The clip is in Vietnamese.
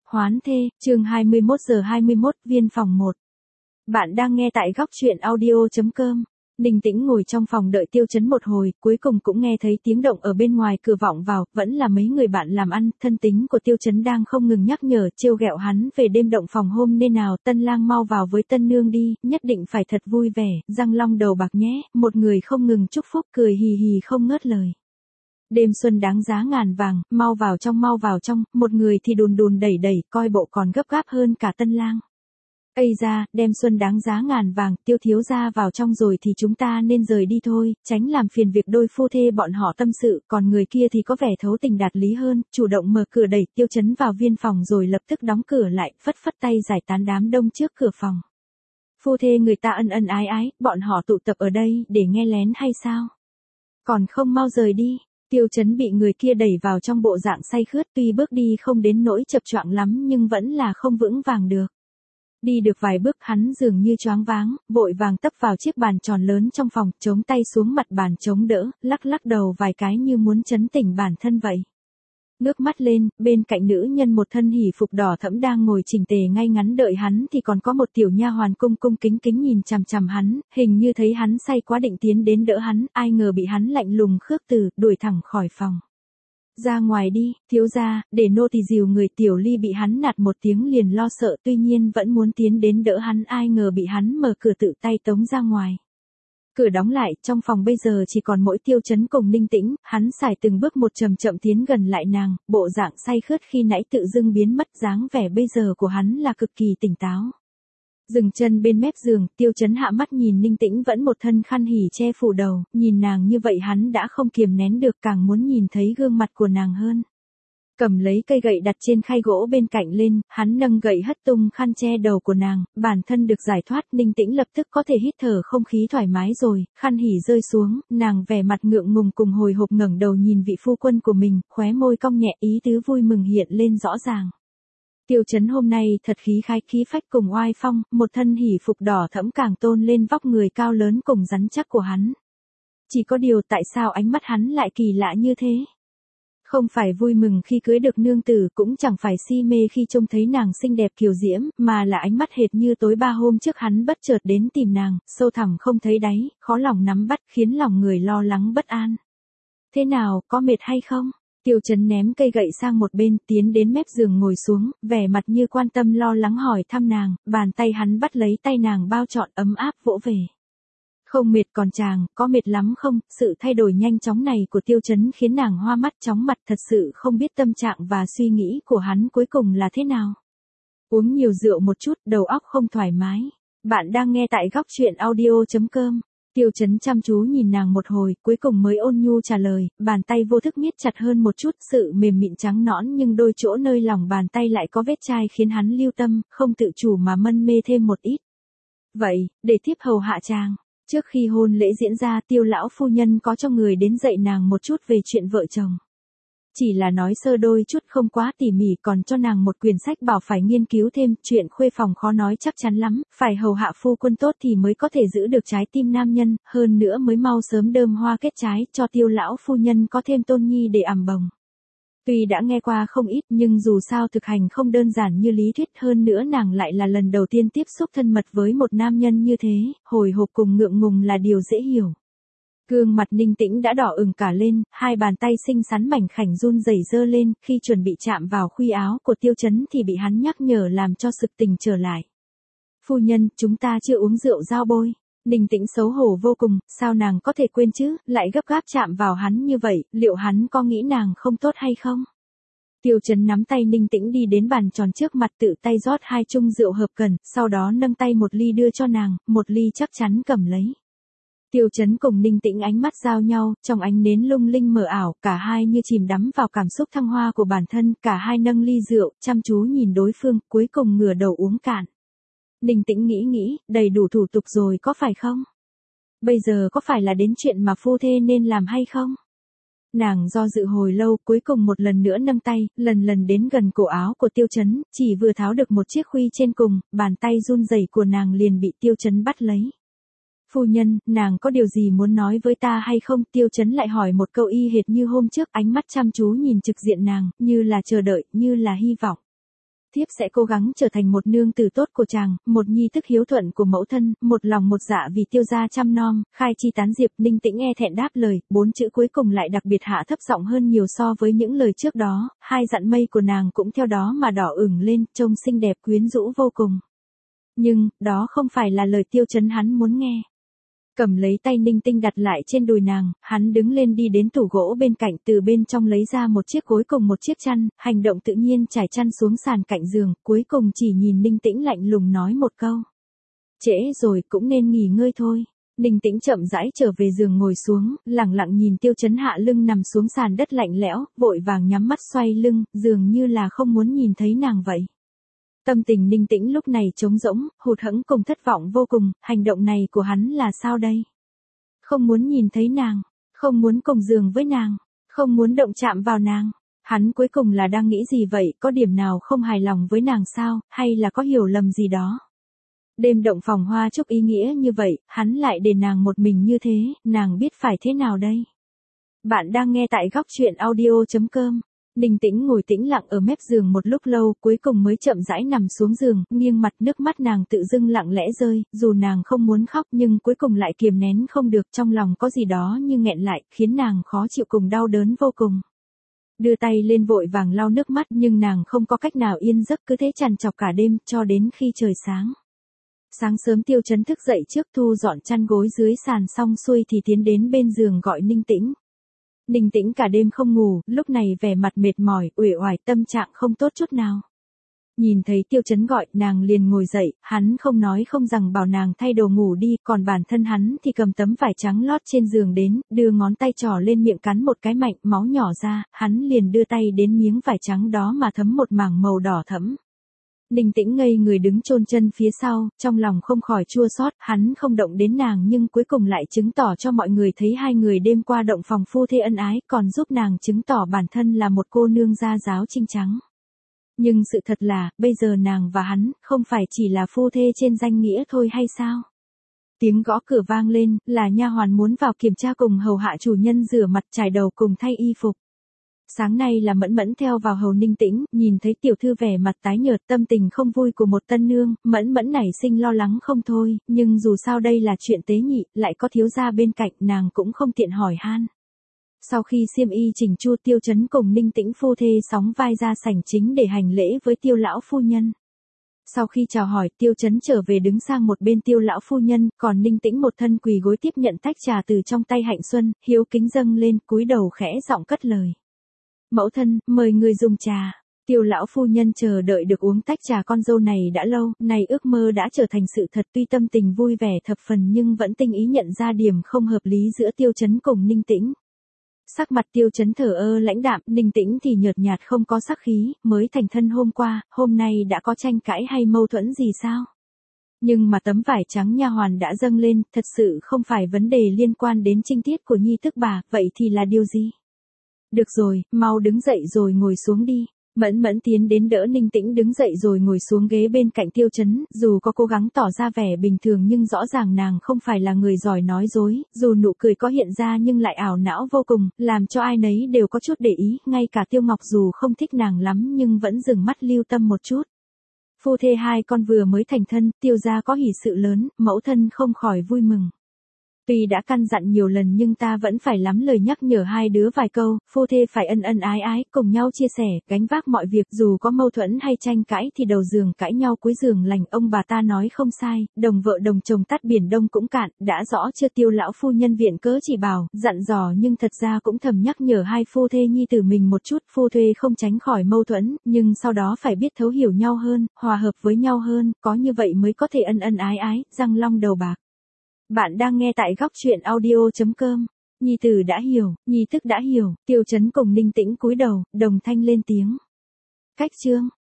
Hoán thê, chương 21:21, viên phòng 1. Bạn đang nghe tại góc truyện audio.com. Ninh Tĩnh ngồi trong phòng đợi Tiêu Chấn một hồi, cuối cùng cũng nghe thấy tiếng động ở bên ngoài cửa vọng vào, vẫn là mấy người bạn làm ăn, thân tính của Tiêu Chấn đang không ngừng nhắc nhở, trêu ghẹo hắn về đêm động phòng hôm nên nào, tân lang mau vào với tân nương đi, nhất định phải thật vui vẻ, răng long đầu bạc nhé, một người không ngừng chúc phúc cười hì hì không ngớt lời. Đêm xuân đáng giá ngàn vàng, mau vào trong, một người thì đùn đùn đẩy đẩy, coi bộ còn gấp gáp hơn cả tân lang. Ây da, đêm xuân đáng giá ngàn vàng, Tiêu thiếu gia vào trong rồi thì chúng ta nên rời đi thôi, tránh làm phiền việc đôi phu thê bọn họ tâm sự, còn người kia thì có vẻ thấu tình đạt lý hơn, chủ động mở cửa đẩy Tiêu Chấn vào viên phòng rồi lập tức đóng cửa lại, phất phất tay giải tán đám đông trước cửa phòng. Phu thê người ta ân ân ái ái, bọn họ tụ tập ở đây để nghe lén hay sao? Còn không mau rời đi. Tiêu Chấn bị người kia đẩy vào trong bộ dạng say khướt, tuy bước đi không đến nỗi chập choạng lắm nhưng vẫn là không vững vàng được. Đi được vài bước hắn dường như choáng váng, vội vàng tấp vào chiếc bàn tròn lớn trong phòng, chống tay xuống mặt bàn chống đỡ, lắc lắc đầu vài cái như muốn trấn tỉnh bản thân vậy. Ngước mắt lên, bên cạnh nữ nhân một thân hỉ phục đỏ thẫm đang ngồi chỉnh tề ngay ngắn đợi hắn thì còn có một tiểu nha hoàn cung cung kính kính nhìn chằm chằm hắn, hình như thấy hắn say quá định tiến đến đỡ hắn, ai ngờ bị hắn lạnh lùng khước từ, đuổi thẳng khỏi phòng. Ra ngoài đi, thiếu gia, để nô tỳ dìu người. Tiểu Ly bị hắn nạt một tiếng liền lo sợ tuy nhiên vẫn muốn tiến đến đỡ hắn, ai ngờ bị hắn mở cửa tự tay tống ra ngoài. Cửa đóng lại, trong phòng bây giờ chỉ còn mỗi Tiêu Chấn cùng Ninh Tĩnh, hắn sải từng bước một chậm chậm tiến gần lại nàng, bộ dạng say khướt khi nãy tự dưng biến mất, dáng vẻ bây giờ của hắn là cực kỳ tỉnh táo. Dừng chân bên mép giường, Tiêu Chấn hạ mắt nhìn Ninh Tĩnh vẫn một thân khăn hỉ che phủ đầu, nhìn nàng như vậy hắn đã không kiềm nén được, càng muốn nhìn thấy gương mặt của nàng hơn. Cầm lấy cây gậy đặt trên khay gỗ bên cạnh lên, hắn nâng gậy hất tung khăn che đầu của nàng, bản thân được giải thoát, Ninh Tĩnh lập tức có thể hít thở không khí thoải mái rồi, khăn hỉ rơi xuống, nàng vẻ mặt ngượng ngùng cùng hồi hộp ngẩng đầu nhìn vị phu quân của mình, khóe môi cong nhẹ, ý tứ vui mừng hiện lên rõ ràng. Tiêu Chấn hôm nay thật khí khái khí phách cùng oai phong, một thân hỉ phục đỏ thẫm càng tôn lên vóc người cao lớn cùng rắn chắc của hắn. Chỉ có điều tại sao ánh mắt hắn lại kỳ lạ như thế? Không phải vui mừng khi cưới được nương tử, cũng chẳng phải si mê khi trông thấy nàng xinh đẹp kiều diễm, mà là ánh mắt hệt như tối 3 hôm trước hắn bất chợt đến tìm nàng, sâu thẳm không thấy đáy, khó lòng nắm bắt khiến lòng người lo lắng bất an. Thế nào, có mệt hay không? Tiêu Chấn ném cây gậy sang một bên, tiến đến mép giường ngồi xuống, vẻ mặt như quan tâm lo lắng hỏi thăm nàng, bàn tay hắn bắt lấy tay nàng bao trọn ấm áp vỗ về. Không mệt còn chàng, có mệt lắm không? Sự thay đổi nhanh chóng này của Tiêu Chấn khiến nàng hoa mắt chóng mặt, thật sự không biết tâm trạng và suy nghĩ của hắn cuối cùng là thế nào. Uống nhiều rượu một chút, đầu óc không thoải mái. Bạn đang nghe tại góc truyện audio.com. Tiêu Chấn chăm chú nhìn nàng một hồi, cuối cùng mới ôn nhu trả lời, bàn tay vô thức miết chặt hơn một chút, sự mềm mịn trắng nõn nhưng đôi chỗ nơi lòng bàn tay lại có vết chai khiến hắn lưu tâm, không tự chủ mà mân mê thêm một ít. Vậy, để tiếp hầu hạ chàng. Trước khi hôn lễ diễn ra, Tiêu lão phu nhân có cho người đến dạy nàng một chút về chuyện vợ chồng. Chỉ là nói sơ đôi chút không quá tỉ mỉ, còn cho nàng một quyển sách bảo phải nghiên cứu thêm, chuyện khuê phòng khó nói chắc chắn lắm, phải hầu hạ phu quân tốt thì mới có thể giữ được trái tim nam nhân, hơn nữa mới mau sớm đơm hoa kết trái, cho Tiêu lão phu nhân có thêm tôn nhi để ẵm bồng. Tuy đã nghe qua không ít nhưng dù sao thực hành không đơn giản như lý thuyết, hơn nữa nàng lại là lần đầu tiên tiếp xúc thân mật với một nam nhân như thế, hồi hộp cùng ngượng ngùng là điều dễ hiểu. Gương mặt Ninh Tĩnh đã đỏ ửng cả lên, hai bàn tay xinh xắn mảnh khảnh run rẩy giơ lên, khi chuẩn bị chạm vào khuy áo của Tiêu Chấn thì bị hắn nhắc nhở làm cho sực tỉnh trở lại. Phu nhân, chúng ta chưa uống rượu giao bôi. Ninh Tĩnh xấu hổ vô cùng, sao nàng có thể quên chứ, lại gấp gáp chạm vào hắn như vậy, liệu hắn có nghĩ nàng không tốt hay không? Tiêu Chấn nắm tay Ninh Tĩnh đi đến bàn tròn trước mặt, tự tay rót 2 chung rượu hợp cần, sau đó nâng tay một ly đưa cho nàng, một ly chắc chắn cầm lấy. Tiêu Chấn cùng Ninh Tĩnh ánh mắt giao nhau, trong ánh nến lung linh mờ ảo, cả hai như chìm đắm vào cảm xúc thăng hoa của bản thân, cả hai nâng ly rượu, chăm chú nhìn đối phương, cuối cùng ngửa đầu uống cạn. Ninh Tĩnh nghĩ, đầy đủ thủ tục rồi có phải không? Bây giờ có phải là đến chuyện mà phu thê nên làm hay không? Nàng do dự hồi lâu, cuối cùng một lần nữa nâng tay, lần đến gần cổ áo của Tiêu Chấn, chỉ vừa tháo được một chiếc khuy trên cùng, bàn tay run rẩy của nàng liền bị Tiêu Chấn bắt lấy. Phu nhân, nàng có điều gì muốn nói với ta hay không? Tiêu Chấn lại hỏi một câu y hệt như hôm trước, ánh mắt chăm chú nhìn trực diện nàng, như là chờ đợi, như là hy vọng. Thiếp sẽ cố gắng trở thành một nương tử tốt của chàng, một nhi tức hiếu thuận của mẫu thân, một lòng một dạ vì Tiêu gia chăm nom, khai chi tán diệp. Ninh Tĩnh e thẹn đáp lời, 4 chữ cuối cùng lại đặc biệt hạ thấp giọng hơn nhiều so với những lời trước đó, hai dặn mây của nàng cũng theo đó mà đỏ ửng lên, trông xinh đẹp quyến rũ vô cùng. Nhưng, đó không phải là lời Tiêu Chấn hắn muốn nghe. Cầm lấy tay Ninh Tinh đặt lại trên đùi nàng, hắn đứng lên đi đến tủ gỗ bên cạnh, từ bên trong lấy ra một chiếc gối cùng một chiếc chăn, hành động tự nhiên trải chăn xuống sàn cạnh giường, cuối cùng chỉ nhìn Ninh Tĩnh lạnh lùng nói một câu. Trễ rồi, cũng nên nghỉ ngơi thôi. Ninh Tĩnh chậm rãi trở về giường ngồi xuống, lặng lặng nhìn Tiêu Chấn hạ lưng nằm xuống sàn đất lạnh lẽo, vội vàng nhắm mắt xoay lưng, dường như là không muốn nhìn thấy nàng vậy. Tâm tình Ninh Tĩnh lúc này trống rỗng, hụt hẫng cùng thất vọng vô cùng, hành động này của hắn là sao đây? Không muốn nhìn thấy nàng, không muốn cùng giường với nàng, không muốn động chạm vào nàng. Hắn cuối cùng là đang nghĩ gì vậy, có điểm nào không hài lòng với nàng sao, hay là có hiểu lầm gì đó? Đêm động phòng hoa chúc ý nghĩa như vậy, hắn lại để nàng một mình như thế, nàng biết phải thế nào đây? Bạn đang nghe tại góc truyện audio.com. Ninh Tĩnh ngồi tĩnh lặng ở mép giường một lúc lâu, cuối cùng mới chậm rãi nằm xuống giường, nghiêng mặt, nước mắt nàng tự dưng lặng lẽ rơi, dù nàng không muốn khóc nhưng cuối cùng lại kiềm nén không được, trong lòng có gì đó như nghẹn lại, khiến nàng khó chịu cùng đau đớn vô cùng. Đưa tay lên vội vàng lau nước mắt nhưng nàng không có cách nào yên giấc, cứ thế trằn trọc cả đêm, cho đến khi trời sáng. Sáng sớm Tiêu Chấn thức dậy trước, thu dọn chăn gối dưới sàn xong xuôi thì tiến đến bên giường gọi Ninh Tĩnh. Ninh Tĩnh cả đêm không ngủ, lúc này vẻ mặt mệt mỏi, uể oải, tâm trạng không tốt chút nào. Nhìn thấy Tiêu Chấn gọi, nàng liền ngồi dậy, hắn không nói không rằng bảo nàng thay đồ ngủ đi, còn bản thân hắn thì cầm tấm vải trắng lót trên giường đến, đưa ngón tay trỏ lên miệng cắn một cái mạnh, máu nhỏ ra, hắn liền đưa tay đến miếng vải trắng đó mà thấm một mảng màu đỏ thẫm. Ninh Tĩnh ngây người đứng chôn chân phía sau, trong lòng không khỏi chua xót, hắn không động đến nàng nhưng cuối cùng lại chứng tỏ cho mọi người thấy hai người đêm qua động phòng phu thê ân ái, còn giúp nàng chứng tỏ bản thân là một cô nương gia giáo trinh trắng. Nhưng sự thật là, bây giờ nàng và hắn, không phải chỉ là phu thê trên danh nghĩa thôi hay sao? Tiếng gõ cửa vang lên, là nha hoàn muốn vào kiểm tra cùng hầu hạ chủ nhân rửa mặt chải đầu cùng thay y phục. Sáng nay là Mẫn Mẫn theo vào hầu Ninh Tĩnh, nhìn thấy tiểu thư vẻ mặt tái nhợt, tâm tình không vui của một tân nương, Mẫn Mẫn nảy sinh lo lắng không thôi, nhưng dù sao đây là chuyện tế nhị, lại có thiếu gia bên cạnh, nàng cũng không tiện hỏi han. Sau khi xiêm y chỉnh chu, Tiêu Chấn cùng Ninh Tĩnh phu thê sóng vai ra sảnh chính để hành lễ với Tiêu lão phu nhân. Sau khi chào hỏi, Tiêu Chấn trở về đứng sang một bên Tiêu lão phu nhân, còn Ninh Tĩnh một thân quỳ gối tiếp nhận tách trà từ trong tay Hạnh Xuân, hiếu kính dâng lên, cúi đầu khẽ giọng cất lời. Mẫu thân, mời người dùng trà. Tiêu lão phu nhân chờ đợi được uống tách trà con dâu này đã lâu, này ước mơ đã trở thành sự thật, tuy tâm tình vui vẻ thập phần nhưng vẫn tinh ý nhận ra điểm không hợp lý giữa Tiêu Chấn cùng Ninh Tĩnh. Sắc mặt Tiêu Chấn thờ ơ lãnh đạm, Ninh Tĩnh thì nhợt nhạt không có sắc khí, mới thành thân hôm qua, hôm nay đã có tranh cãi hay mâu thuẫn gì sao? Nhưng mà tấm vải trắng nha hoàn đã dâng lên, thật sự không phải vấn đề liên quan đến trinh tiết của nhi tức bà, vậy thì là điều gì? Được rồi, mau đứng dậy rồi ngồi xuống đi. Mẫn Mẫn tiến đến đỡ Ninh Tĩnh đứng dậy rồi ngồi xuống ghế bên cạnh Tiêu Chấn, dù có cố gắng tỏ ra vẻ bình thường nhưng rõ ràng nàng không phải là người giỏi nói dối, dù nụ cười có hiện ra nhưng lại ảo não vô cùng, làm cho ai nấy đều có chút để ý, ngay cả Tiêu Ngọc dù không thích nàng lắm nhưng vẫn dừng mắt lưu tâm một chút. Phu thê hai con vừa mới thành thân, Tiêu gia có hỷ sự lớn, mẫu thân không khỏi vui mừng. Tuy đã căn dặn nhiều lần nhưng ta vẫn phải lắm lời nhắc nhở hai đứa vài câu, phu thê phải ân ân ái ái, cùng nhau chia sẻ, gánh vác mọi việc, dù có mâu thuẫn hay tranh cãi thì đầu giường cãi nhau cuối giường lành, ông bà ta nói không sai, đồng vợ đồng chồng tắt biển đông cũng cạn, đã rõ chưa? Tiêu lão phu nhân viện cớ chỉ bảo, dặn dò nhưng thật ra cũng thầm nhắc nhở hai phu thê nhi tử mình một chút, phu thê không tránh khỏi mâu thuẫn, nhưng sau đó phải biết thấu hiểu nhau hơn, hòa hợp với nhau hơn, có như vậy mới có thể ân ân ái ái, răng long đầu bạc. Bạn đang nghe tại góc truyện audio.com. Nhi tử đã hiểu, nhi tức đã hiểu, Tiêu Chấn cùng Ninh Tĩnh cúi đầu, đồng thanh lên tiếng. Cách chương.